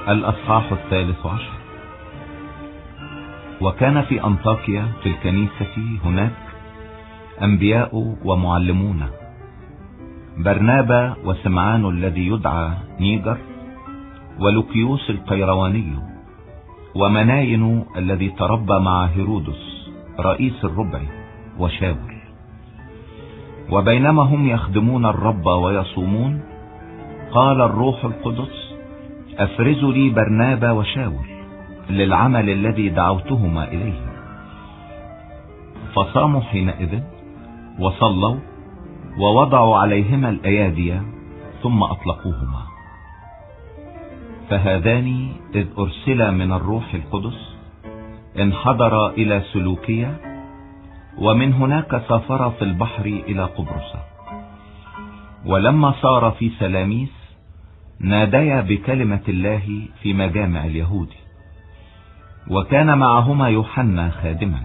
الأصحاح 13. وكان في أنطاكيا في الكنيسة هناك أنبياء ومعلمون، برنابا وسمعان الذي يدعى نيجر، ولوكيوس القيرواني، ومناين الذي تربى مع هيرودس رئيس الربع، وشاول. وبينما هم يخدمون الرب ويصومون، قال الروح القدس: افرزوا لي برنابا وشاول للعمل الذي دعوتهما إليه. فصاموا حينئذ وصلوا ووضعوا عليهما الأيادي، ثم أطلقوهما. فهذان إذ أرسلا من الروح القدس انحدرا إلى سلوكية، ومن هناك سافرا في البحر إلى قبرص. ولما صار في سلاميس ناديا بكلمة الله في مجامع اليهود. وكان معهما يوحنا خادما.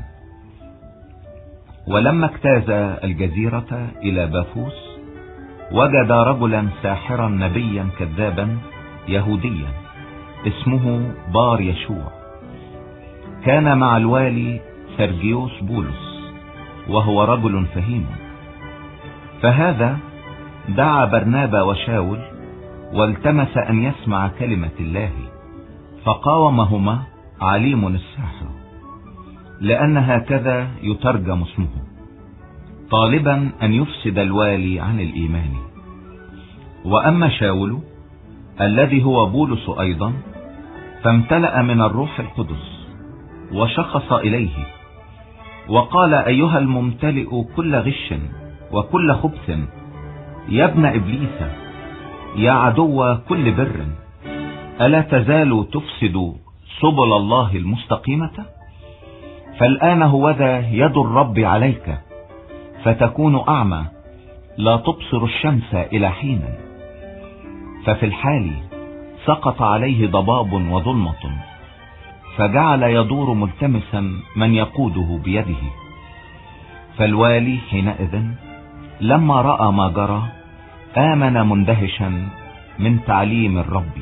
ولما اجتاز الجزيرة إلى بافوس، وجد رجلا ساحرا نبيا كذابا يهوديا اسمه بار يشوع، كان مع الوالي سرجيوس بولس، وهو رجل فهيم. فهذا دعا برنابا وشاول والتمس أن يسمع كلمة الله، فقاومهما عليم الساحر، لأن هكذا يترجم اسمه، طالبا أن يفسد الوالي عن الإيمان. وأما شاول الذي هو بولس أيضا، فامتلأ من الروح القدس وشخص إليه وقال: أيها الممتلئ كل غش وكل خبث، يا ابن إبليس، يا عدو كل بر، ألا تزال تفسد سبل الله المستقيمة؟ فالآن هوذا يد الرب عليك، فتكون أعمى لا تبصر الشمس إلى حين. ففي الحال سقط عليه ضباب وظلمة، فجعل يدور ملتمسا من يقوده بيده. فالوالي حينئذ لما رأى ما جرى آمن مندهشا من تعليم الرب.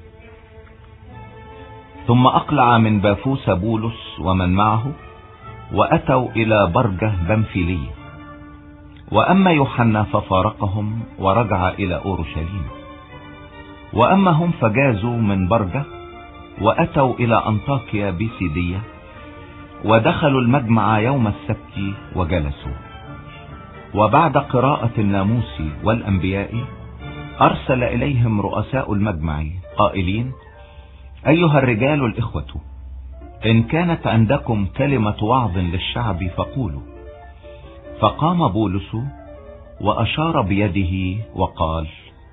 ثم أقلع من بافوس بولس ومن معه، وأتوا إلى برجة بنفيلية. وأما يوحنا ففارقهم ورجع إلى أورشليم. وأما هم فجازوا من برجة وأتوا إلى أنطاكيا بيسيدية، ودخلوا المجمع يوم السبت وجلسوا. وبعد قراءة الناموس والأنبياء أرسل إليهم رؤساء المجمع قائلين: أيها الرجال الإخوة، إن كانت عندكم كلمة وعظ للشعب فقولوا. فقام بولس وأشار بيده وقال: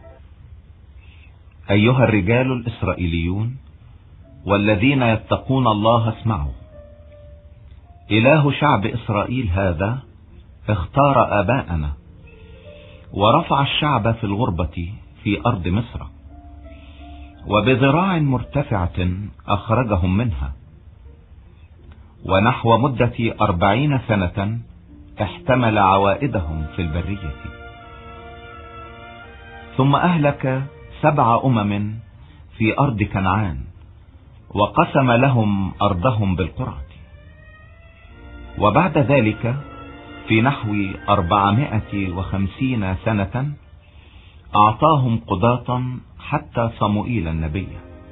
أيها الرجال الإسرائيليون والذين يتقون الله، اسمعوا. إله شعب إسرائيل هذا اختار آباءنا، ورفع الشعب في الغربة في أرض مصر، وبذراع مرتفعة أخرجهم منها، ونحو مدة 40 سنة احتمل عوائدهم في البرية. ثم أهلك 7 أمم في أرض كنعان، وقسم لهم أرضهم بالقرعة. وبعد ذلك في نحو 450 سنة أعطاهم قضاة حتى صموئيل النبي.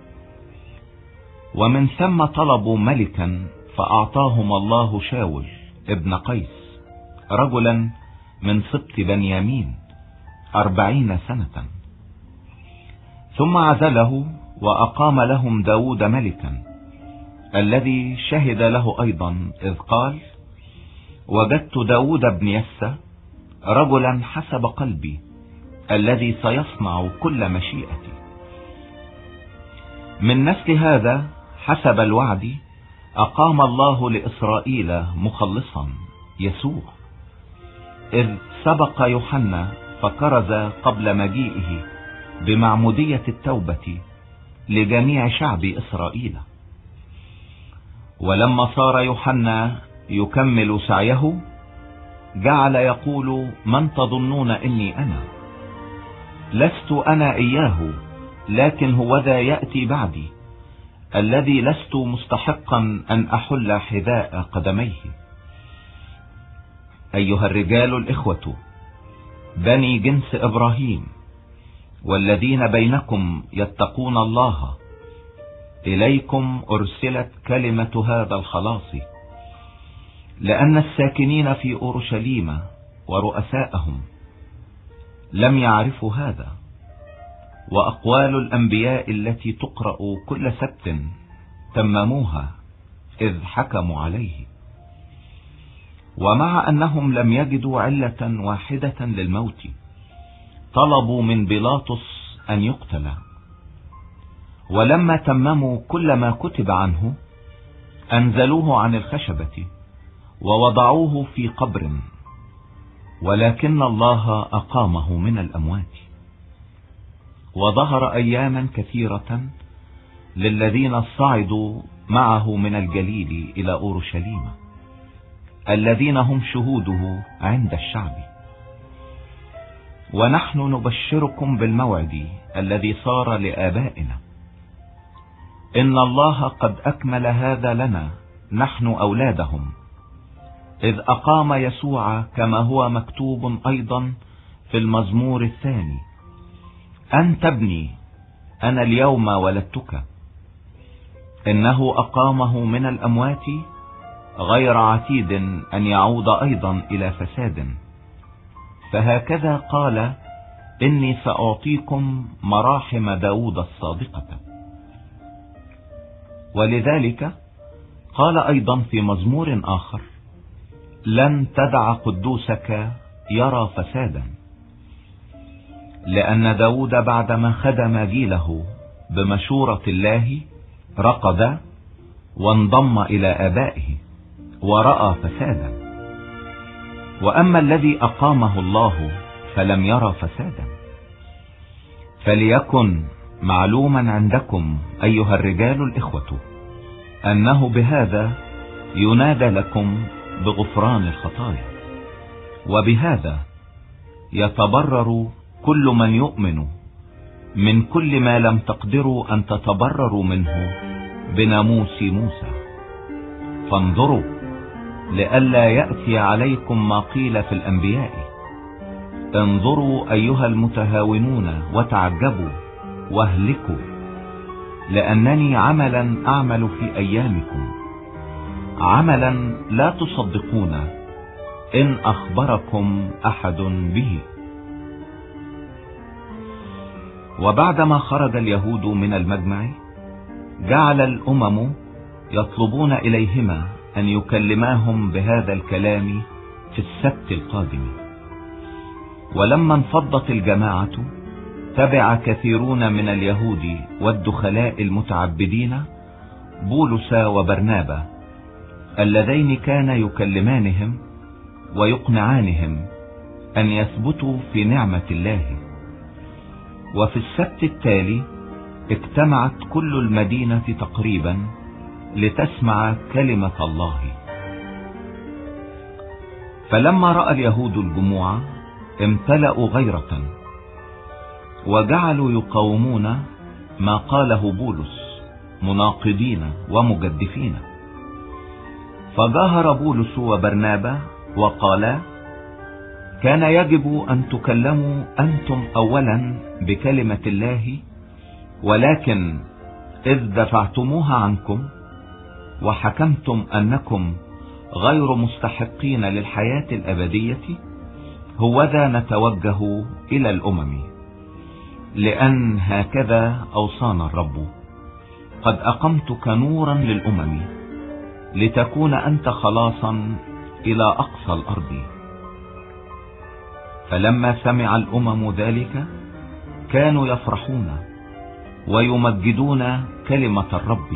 ومن ثم طلبوا ملكا، فأعطاهم الله شاول ابن قيس رجلا من سبط بنيامين 40 سنة. ثم عزله وأقام لهم داود ملكا، الذي شهد له أيضا إذ قال: وجدت داود بن يسى رجلا حسب قلبي، الذي سيصنع كل مشيئتي. من نسل هذا حسب الوعد أقام الله لإسرائيل مخلصا يسوع، إذ سبق يوحنا فكرز قبل مجيئه بمعمودية التوبة لجميع شعب إسرائيل. ولما صار يوحنا يكمل سعيه، جعل يقول: من تظنون إني أنا؟ لست أنا إياه، لكن هو ذا يأتي بعدي الذي لست مستحقا أن أحل حذاء قدميه. أيها الرجال الإخوة بني جنس إبراهيم والذين بينكم يتقون الله، إليكم أرسلت كلمة هذا الخلاص، لأن الساكنين في أورشليم ورؤساءهم لم يعرفوا هذا، وأقوال الأنبياء التي تقرأ كل سبت تمموها إذ حكموا عليه. ومع أنهم لم يجدوا علة واحدة للموت طلبوا من بيلاطس أن يقتل، ولما تمموا كل ما كتب عنه أنزلوه عن الخشبة ووضعوه في قبر، ولكن الله أقامه من الأموات. وظهر أياما كثيرة للذين صعدوا معه من الجليل إلى أورشليم، الذين هم شهوده عند الشعب. ونحن نبشركم بالموعد الذي صار لآبائنا، إن الله قد أكمل هذا لنا نحن أولادهم، إذ أقام يسوع كما هو مكتوب أيضا في المزمور الثاني: أنت ابني أنا اليوم ولدتك. إنه أقامه من الأموات غير عتيد أن يعود أيضا إلى فساد، فهكذا قال: إني سأعطيكم مراحم داود الصادقة. ولذلك قال أيضا في مزمور آخر: لن تدع قدوسك يرى فسادا. لأن داود بعدما خدم جيله بمشورة الله رقد وانضم إلى آبائه ورأى فسادا، وأما الذي أقامه الله فلم يرى فسادا. فليكن معلوما عندكم أيها الرجال الإخوة أنه بهذا ينادى لكم بغفران الخطايا، وبهذا يتبرر كل من يؤمن من كل ما لم تقدروا أن تتبرروا منه بناموس موسى. فانظروا لئلا يأتي عليكم ما قيل في الأنبياء: انظروا أيها المتهاونون وتعجبوا واهلكوا، لأنني عملا أعمل في أيامكم، عملا لا تصدقون إن أخبركم أحد به. وبعدما خرج اليهود من المجمع جعل الأمم يطلبون إليهما أن يكلماهم بهذا الكلام في السبت القادم. ولما انفضت الجماعة تبع كثيرون من اليهود والدخلاء المتعبدين بولس وبرنابا، اللذين كان يكلمانهم ويقنعانهم أن يثبتوا في نعمة الله. وفي السبت التالي اجتمعت كل المدينة تقريبا لتسمع كلمة الله. فلما رأى اليهود الجموع امتلأوا غيرة، وجعلوا يقاومون ما قاله بولس مناقضين ومجدفين. فجاهر بولس وبرنابا وقالا: كان يجب أن تكلموا أنتم أولا بكلمة الله، ولكن إذ دفعتموها عنكم وحكمتم أنكم غير مستحقين للحياة الأبدية، هوذا نتوجه إلى الأمم، لأن هكذا أوصانا الرب: قد أقمتك نورا للأمم لتكون أنت خلاصا إلى أقصى الأرض. فلما سمع الأمم ذلك كانوا يفرحون ويمجدون كلمة الرب،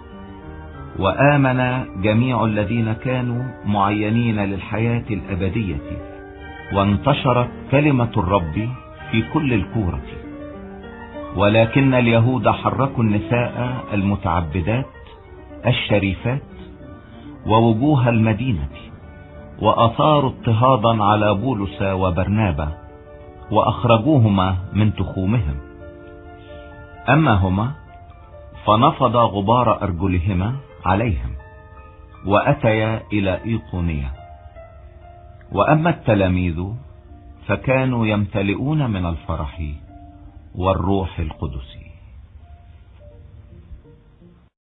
وآمن جميع الذين كانوا معينين للحياة الأبدية، وانتشرت كلمة الرب في كل الكورة. ولكن اليهود حركوا النساء المتعبدات الشريفات ووجوه المدينة، وأثاروا اضطهادا على بولس وبرنابا وأخرجوهما من تخومهم. أما هما فنفض غبار أرجلهما عليهم وأتيا إلى إيقونية. وأما التلاميذ فكانوا يمتلئون من الفرح والروح القدس.